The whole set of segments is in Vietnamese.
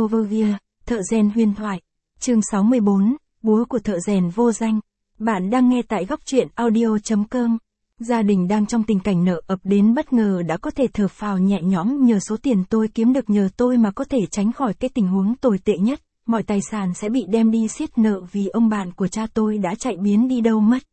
Overview, thợ rèn huyền thoại. Chương 64, búa của thợ rèn vô danh. Bạn đang nghe tại góc truyện audio.com. Gia đình đang trong tình cảnh nợ ập đến bất ngờ đã có thể thở phào nhẹ nhõm nhờ số tiền tôi kiếm được nhờ tôi mà có thể tránh khỏi cái tình huống tồi tệ nhất. Mọi tài sản sẽ bị đem đi xiết nợ vì ông bạn của cha tôi đã chạy biến đi đâu mất.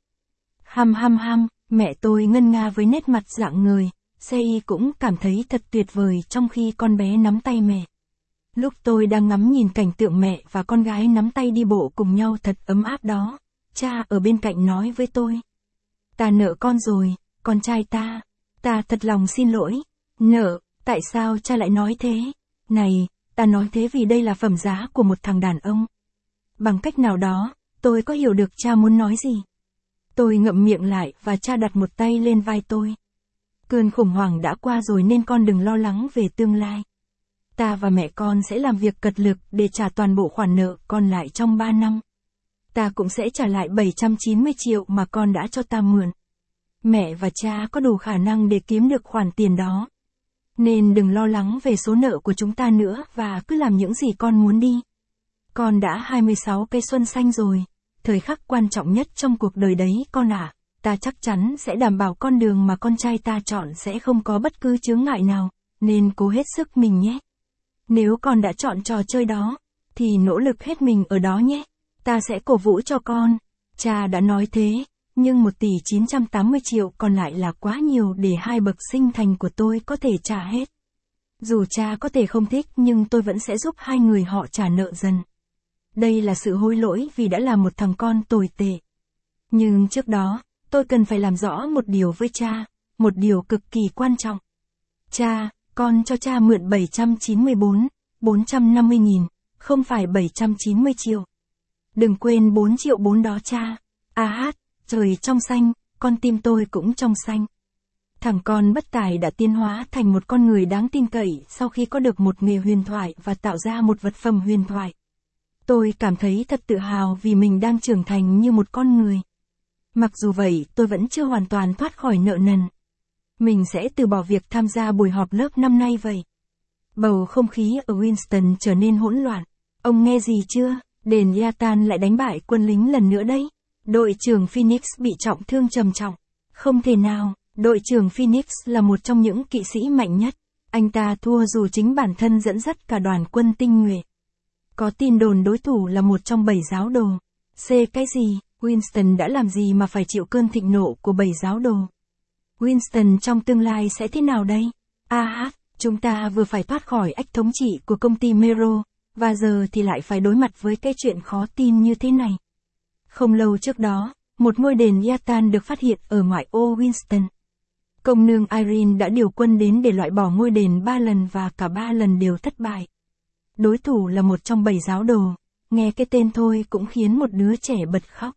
Mẹ tôi ngân nga với nét mặt rạng ngời. Sei cũng cảm thấy thật tuyệt vời trong khi con bé nắm tay mẹ. Lúc tôi đang ngắm nhìn cảnh tượng mẹ và con gái nắm tay đi bộ cùng nhau thật ấm áp đó, cha ở bên cạnh nói với tôi. Ta nợ con rồi, con trai ta. Ta thật lòng xin lỗi. Nợ, tại sao cha lại nói thế? Này, ta nói thế vì đây là phẩm giá của một thằng đàn ông. Bằng cách nào đó, tôi có hiểu được cha muốn nói gì. Tôi ngậm miệng lại và cha đặt một tay lên vai tôi. Cơn khủng hoảng đã qua rồi nên con đừng lo lắng về tương lai. Ta và mẹ con sẽ làm việc cật lực để trả toàn bộ khoản nợ còn lại trong 3 năm. Ta cũng sẽ trả lại 790 triệu mà con đã cho ta mượn. Mẹ và cha có đủ khả năng để kiếm được khoản tiền đó. Nên đừng lo lắng về số nợ của chúng ta nữa và cứ làm những gì con muốn đi. Con đã 26 cây xuân xanh rồi. Thời khắc quan trọng nhất trong cuộc đời đấy con ạ. Ta chắc chắn sẽ đảm bảo con đường mà con trai ta chọn sẽ không có bất cứ chướng ngại nào, nên cố hết sức mình nhé. Nếu con đã chọn trò chơi đó, thì nỗ lực hết mình ở đó nhé. Ta sẽ cổ vũ cho con. Cha đã nói thế, nhưng 1 tỷ 980 triệu còn lại là quá nhiều để hai bậc sinh thành của tôi có thể trả hết. Dù cha có thể không thích nhưng tôi vẫn sẽ giúp hai người họ trả nợ dần. Đây là sự hối lỗi vì đã là một thằng con tồi tệ. Nhưng trước đó, tôi cần phải làm rõ một điều với cha, một điều cực kỳ quan trọng. Cha, con cho cha mượn 450.000, không phải 790 triệu. Đừng quên 4 triệu 4 đó cha. Trời trong xanh, con tim tôi cũng trong xanh. Thằng con bất tài đã tiến hóa thành một con người đáng tin cậy sau khi có được một nghề huyền thoại và tạo ra một vật phẩm huyền thoại. Tôi cảm thấy thật tự hào vì mình đang trưởng thành như một con người. Mặc dù vậy, tôi vẫn chưa hoàn toàn thoát khỏi nợ nần. Mình sẽ từ bỏ việc tham gia buổi họp lớp năm nay vậy. Bầu không khí ở Winston trở nên hỗn loạn. Ông nghe gì chưa? Đền Yatan lại đánh bại quân lính lần nữa đấy. Đội trưởng Phoenix bị trọng thương trầm trọng. Không thể nào, đội trưởng Phoenix là một trong những kỵ sĩ mạnh nhất. Anh ta thua dù chính bản thân dẫn dắt cả đoàn quân tinh nhuệ. Có tin đồn đối thủ là một trong 7 giáo đồ. Cái gì? Winston đã làm gì mà phải chịu cơn thịnh nộ của 7 giáo đồ? Winston trong tương lai sẽ thế nào đây? Chúng ta vừa phải thoát khỏi ách thống trị của công ty Mero, và giờ thì lại phải đối mặt với cái chuyện khó tin như thế này. Không lâu trước đó, một ngôi đền Yatan được phát hiện ở ngoại ô Winston. Công nương Irene đã điều quân đến để loại bỏ ngôi đền 3 lần và cả 3 lần đều thất bại. Đối thủ là một trong 7 giáo đồ, nghe cái tên thôi cũng khiến một đứa trẻ bật khóc.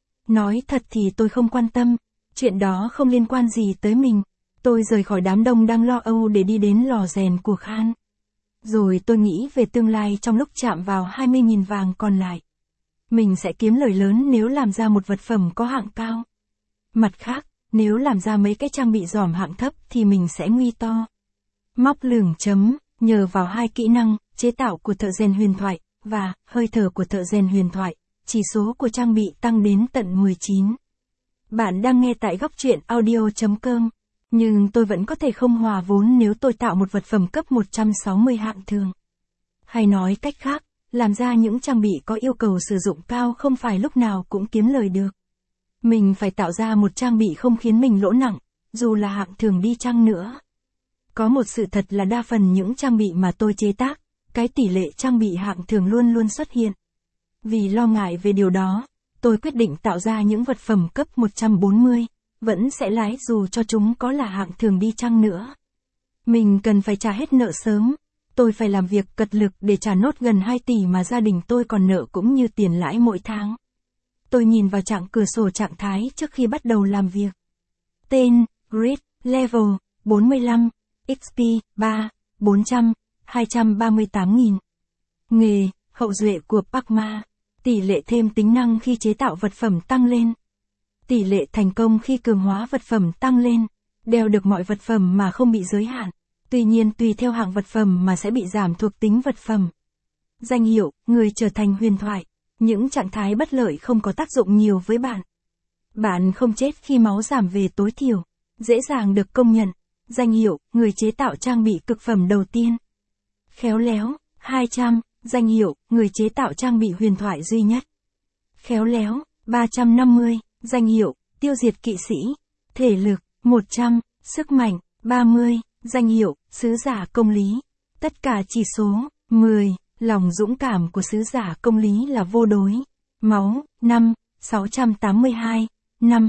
Nói thật thì tôi không quan tâm, chuyện đó không liên quan gì tới mình. Tôi rời khỏi đám đông đang lo âu để đi đến lò rèn của Khan. Rồi tôi nghĩ về tương lai trong lúc chạm vào 20.000 vàng còn lại. Mình sẽ kiếm lời lớn nếu làm ra một vật phẩm có hạng cao. Mặt khác, nếu làm ra mấy cái trang bị giỏm hạng thấp thì mình sẽ nguy to. Móc lửng chấm, nhờ vào 2 kỹ năng, chế tạo của thợ rèn huyền thoại, và hơi thở của thợ rèn huyền thoại, chỉ số của trang bị tăng đến tận 19. Bạn đang nghe tại góc truyện audio.com. Nhưng tôi vẫn có thể không hòa vốn nếu tôi tạo một vật phẩm cấp 160 hạng thường. Hay nói cách khác, làm ra những trang bị có yêu cầu sử dụng cao không phải lúc nào cũng kiếm lời được. Mình phải tạo ra một trang bị không khiến mình lỗ nặng, dù là hạng thường đi chăng nữa. Có một sự thật là đa phần những trang bị mà tôi chế tác, cái tỷ lệ trang bị hạng thường luôn luôn xuất hiện. Vì lo ngại về điều đó, tôi quyết định tạo ra những vật phẩm cấp 140, vẫn sẽ lái dù cho chúng có là hạng thường đi chăng nữa. Mình cần phải trả hết nợ sớm, tôi phải làm việc cật lực để trả nốt gần 2 tỷ mà gia đình tôi còn nợ cũng như tiền lãi mỗi tháng. Tôi nhìn vào cửa sổ trạng thái trước khi bắt đầu làm việc. Tên, Grid, Level, 45, XP, 3, 400, 238.000. Nghề, hậu duệ của Pacma. Tỷ lệ thêm tính năng khi chế tạo vật phẩm tăng lên. Tỷ lệ thành công khi cường hóa vật phẩm tăng lên. Đeo được mọi vật phẩm mà không bị giới hạn. Tuy nhiên tùy theo hạng vật phẩm mà sẽ bị giảm thuộc tính vật phẩm. danh hiệu, người trở thành huyền thoại. Những trạng thái bất lợi không có tác dụng nhiều với bạn. Bạn không chết khi máu giảm về tối thiểu. Dễ dàng được công nhận. Danh hiệu, người chế tạo trang bị cực phẩm đầu tiên. Khéo léo, 200. Danh hiệu, người chế tạo trang bị huyền thoại duy nhất. Khéo léo, 350. Danh hiệu, tiêu diệt kỵ sĩ. Thể lực, 100. Sức mạnh, 30. Danh hiệu, sứ giả công lý. Tất cả chỉ số, 10. Lòng dũng cảm của sứ giả công lý là vô đối. Máu, 5. 682. 5.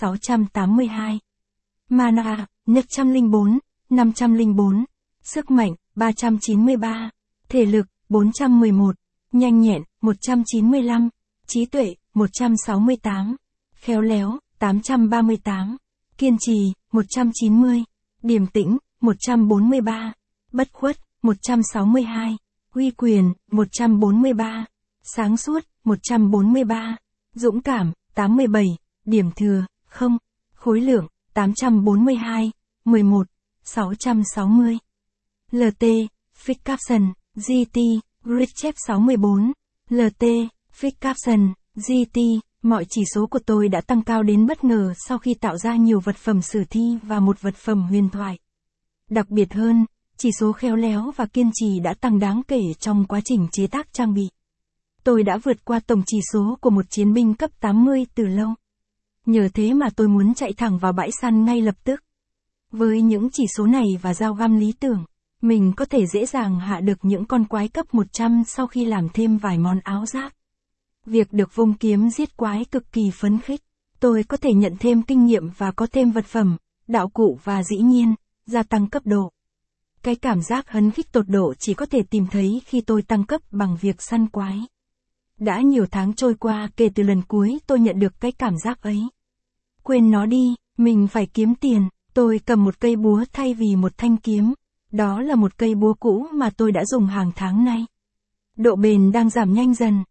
682. Mana, 104. 504. Sức mạnh, 393. Thể lực, 411. Nhanh nhẹn, 195. Trí tuệ, 168. Khéo léo, 838. Kiên trì, 190. Điềm tĩnh, 143. Bất khuất, 162. Uy quyền, 143. Sáng suốt, 143. Dũng cảm, 87. Điểm thừa, 0. Khối lượng, 842. 11. 660. LT, Fix Capson, GT, Richep 64. LT, Fix Capson, GT. Mọi chỉ số của tôi đã tăng cao đến bất ngờ sau khi tạo ra nhiều vật phẩm sử thi và một vật phẩm huyền thoại. Đặc biệt hơn, chỉ số khéo léo và kiên trì đã tăng đáng kể trong quá trình chế tác trang bị. Tôi đã vượt qua tổng chỉ số của một chiến binh cấp 80 từ lâu. Nhờ thế mà tôi muốn chạy thẳng vào bãi săn ngay lập tức. Với những chỉ số này và dao găm lý tưởng, mình có thể dễ dàng hạ được những con quái cấp 100 sau khi làm thêm vài món áo giáp. Việc được vung kiếm giết quái cực kỳ phấn khích. Tôi có thể nhận thêm kinh nghiệm và có thêm vật phẩm, đạo cụ và dĩ nhiên, gia tăng cấp độ. Cái cảm giác hấn khích tột độ chỉ có thể tìm thấy khi tôi tăng cấp bằng việc săn quái. Đã nhiều tháng trôi qua kể từ lần cuối tôi nhận được cái cảm giác ấy. Quên nó đi, mình phải kiếm tiền. Tôi cầm một cây búa thay vì một thanh kiếm. Đó là một cây búa cũ mà tôi đã dùng hàng tháng nay. Độ bền đang giảm nhanh dần.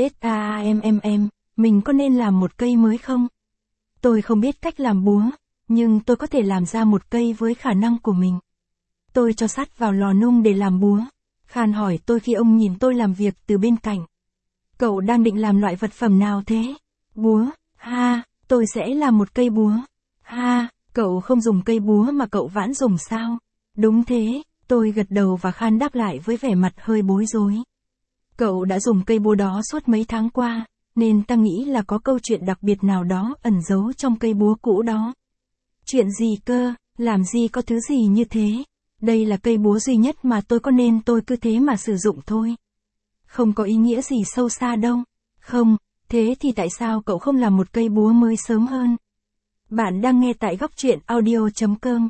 Mình có nên làm một cây mới không? Tôi không biết cách làm búa, nhưng tôi có thể làm ra một cây với khả năng của mình. Tôi cho sắt vào lò nung để làm búa. Khan hỏi tôi khi ông nhìn tôi làm việc từ bên cạnh. Cậu đang định làm loại vật phẩm nào thế? Búa, ha, tôi sẽ làm một cây búa. Ha, cậu không dùng cây búa mà cậu vãn dùng sao? Đúng thế, tôi gật đầu và Khan đáp lại với vẻ mặt hơi bối rối. Cậu đã dùng cây búa đó suốt mấy tháng qua, nên ta nghĩ là có câu chuyện đặc biệt nào đó ẩn giấu trong cây búa cũ đó. Chuyện gì cơ, làm gì có thứ gì như thế? Đây là cây búa duy nhất mà tôi có nên tôi cứ thế mà sử dụng thôi. Không có ý nghĩa gì sâu xa đâu. Không, thế thì tại sao cậu không làm một cây búa mới sớm hơn? Bạn đang nghe tại góc truyện audio.com.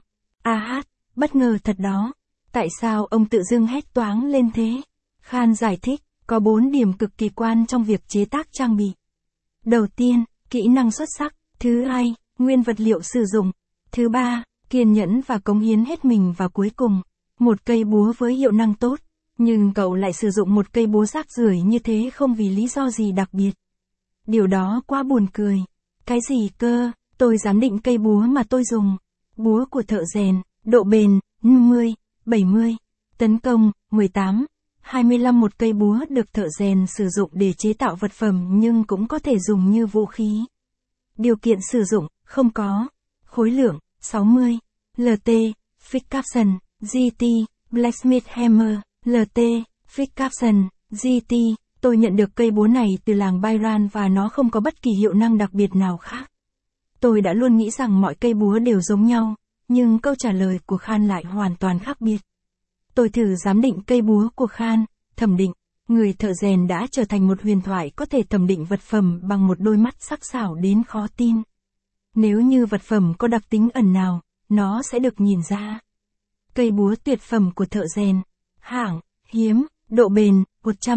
Bất ngờ thật đó. Tại sao ông tự dưng hét toáng lên thế? Khan giải thích, có 4 điểm cực kỳ quan trong việc chế tác trang bị. Đầu tiên, kỹ năng xuất sắc. Thứ hai, nguyên vật liệu sử dụng. Thứ ba, kiên nhẫn và cống hiến hết mình. Và cuối cùng, một cây búa với hiệu năng tốt. Nhưng cậu lại sử dụng một cây búa rác rưởi như thế không vì lý do gì đặc biệt. Điều đó quá buồn cười. Cái gì cơ, tôi giám định cây búa mà tôi dùng. Búa của thợ rèn, độ bền, 50, 70. Tấn công, 18, 25. Một cây búa được thợ rèn sử dụng để chế tạo vật phẩm nhưng cũng có thể dùng như vũ khí. Điều kiện sử dụng, không có. Khối lượng, 60. LT, Fix Capson, GT, Blacksmith Hammer. LT, Fix Capson, GT. Tôi nhận được cây búa này từ làng Byron và nó không có bất kỳ hiệu năng đặc biệt nào khác. Tôi đã luôn nghĩ rằng mọi cây búa đều giống nhau, nhưng câu trả lời của Khan lại hoàn toàn khác biệt. Tôi thử giám định cây búa của Khan, thẩm định. Người thợ rèn đã trở thành một huyền thoại có thể thẩm định vật phẩm bằng một đôi mắt sắc sảo đến khó tin. Nếu như vật phẩm có đặc tính ẩn nào, nó sẽ được nhìn ra. Cây búa tuyệt phẩm của thợ rèn. Hạng, hiếm, độ bền,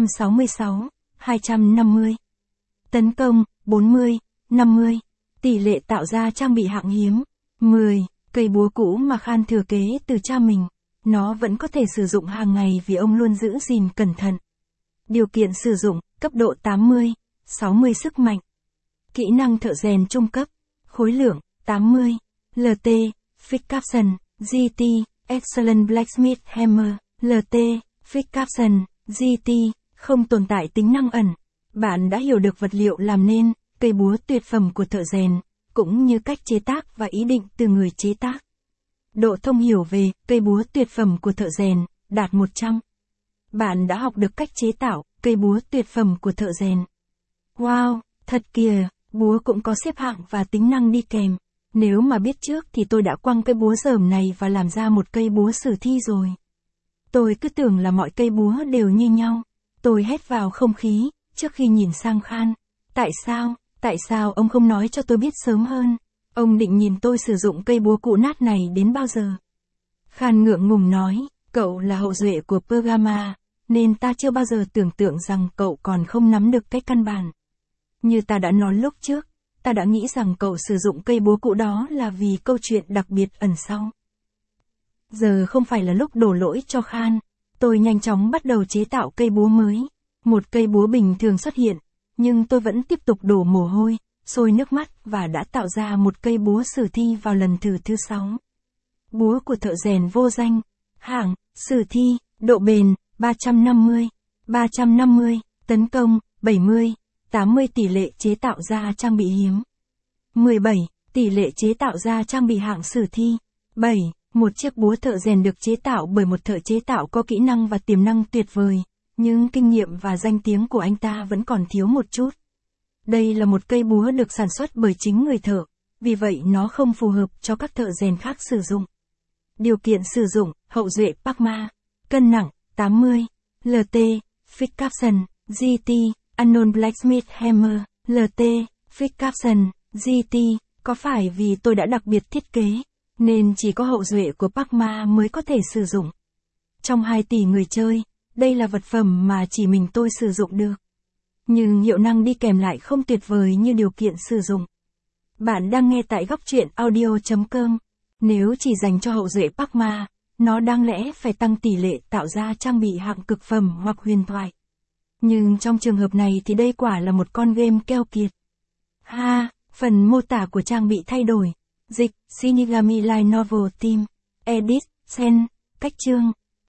166, 250. Tấn công, 40, 50. Tỷ lệ tạo ra trang bị hạng hiếm, 10. Cây búa cũ mà Khan thừa kế từ cha mình. Nó vẫn có thể sử dụng hàng ngày vì ông luôn giữ gìn cẩn thận. Điều kiện sử dụng, cấp độ 80, 60 sức mạnh. Kỹ năng thợ rèn trung cấp, khối lượng, 80. LT, Fix Capson, GT, Excellent Blacksmith Hammer. LT, Fix Capson, GT, Không tồn tại tính năng ẩn. Bạn đã hiểu được vật liệu làm nên, cây búa tuyệt phẩm của thợ rèn, cũng như cách chế tác và ý định từ người chế tác. Độ thông hiểu về cây búa tuyệt phẩm của thợ rèn đạt 100. Bạn đã học được cách chế tạo cây búa tuyệt phẩm của thợ rèn. Wow, thật kìa, búa cũng có xếp hạng và tính năng đi kèm. Nếu mà biết trước thì tôi đã quăng cây búa rởm này và làm ra một cây búa sử thi rồi. Tôi cứ tưởng là mọi cây búa đều như nhau. Tôi hét vào không khí, trước khi nhìn sang Khan. Tại sao ông không nói cho tôi biết sớm hơn? Ông định nhìn tôi sử dụng cây búa cũ nát này đến bao giờ? Khan ngượng ngùng nói, cậu là hậu duệ của Pergama, nên ta chưa bao giờ tưởng tượng rằng cậu còn không nắm được cái căn bản. Như ta đã nói lúc trước, ta đã nghĩ rằng cậu sử dụng cây búa cũ đó là vì câu chuyện đặc biệt ẩn sau. Giờ không phải là lúc đổ lỗi cho Khan. Tôi nhanh chóng bắt đầu chế tạo cây búa mới. Một cây búa bình thường xuất hiện, nhưng tôi vẫn tiếp tục đổ mồ hôi, sôi nước mắt và đã tạo ra một cây búa sử thi vào lần thử thứ 6. Búa của thợ rèn vô danh. Hạng, sử thi, độ bền, 350, tấn công, 70, 80 tỷ lệ chế tạo ra trang bị hiếm. 17, tỷ lệ chế tạo ra trang bị hạng sử thi. 7, một chiếc búa thợ rèn được chế tạo bởi một thợ chế tạo có kỹ năng và tiềm năng tuyệt vời, nhưng kinh nghiệm và danh tiếng của anh ta vẫn còn thiếu một chút. Đây là một cây búa được sản xuất bởi chính người thợ, vì vậy nó không phù hợp cho các thợ rèn khác sử dụng. Điều kiện sử dụng, hậu duệ Parkma, cân nặng, 80, LT, Fix Capson, GT, Unknown Blacksmith Hammer, LT, Fix Capson, GT, có phải vì tôi đã đặc biệt thiết kế, nên chỉ có hậu duệ của Parkma mới có thể sử dụng. Trong 2 tỷ người chơi, đây là vật phẩm mà chỉ mình tôi sử dụng được. Nhưng hiệu năng đi kèm lại không tuyệt vời như điều kiện sử dụng. Bạn đang nghe tại góc truyện audio.com. Nếu chỉ dành cho hậu duệ Parkma, nó đáng lẽ phải tăng tỷ lệ tạo ra trang bị hạng cực phẩm hoặc huyền thoại. Nhưng trong trường hợp này thì đây quả là một con game keo kiệt. Phần mô tả của trang bị thay đổi. Dịch, Shinigami Light Novel Team. Edit, Sen, cách chương.